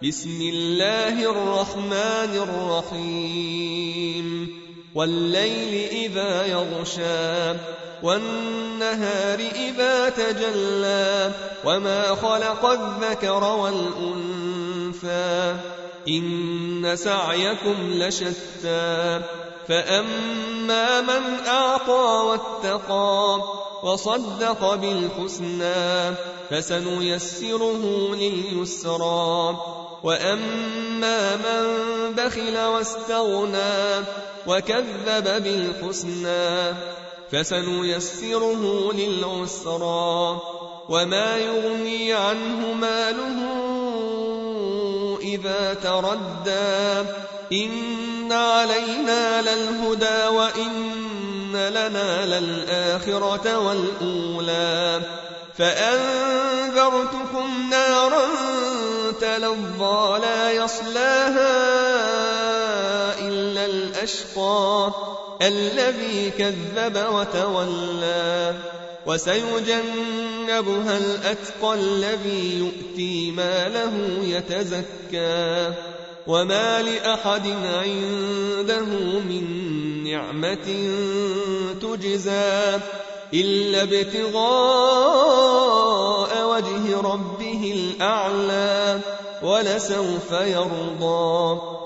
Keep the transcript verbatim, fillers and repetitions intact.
بسم الله الرحمن الرحيم والليل إذا يغشى والنهار إذا تجلى وما خلق الذكر والأنثى إن سعيكم لشتى فأما من أعطى واتقى وصدق بالحسنى فسنيسره لليسرى وأما من بخل واستغنى وكذب بالحسنى فسنيسره للعسرى وما يغني عنه ماله إذا تردى إن علينا للهدى وإن لنا للآخرة والأولى فأنذرتكم نارا تلظى لا يصلاها إلا الأشقى الذي كذب وتولى وسيجنبها الأتقى الذي يؤتي ماله يتزكى وما لأحد عنده من نعمة تجزى إلا ابتغاء وجه ربه الأعلى ولسوف يرضى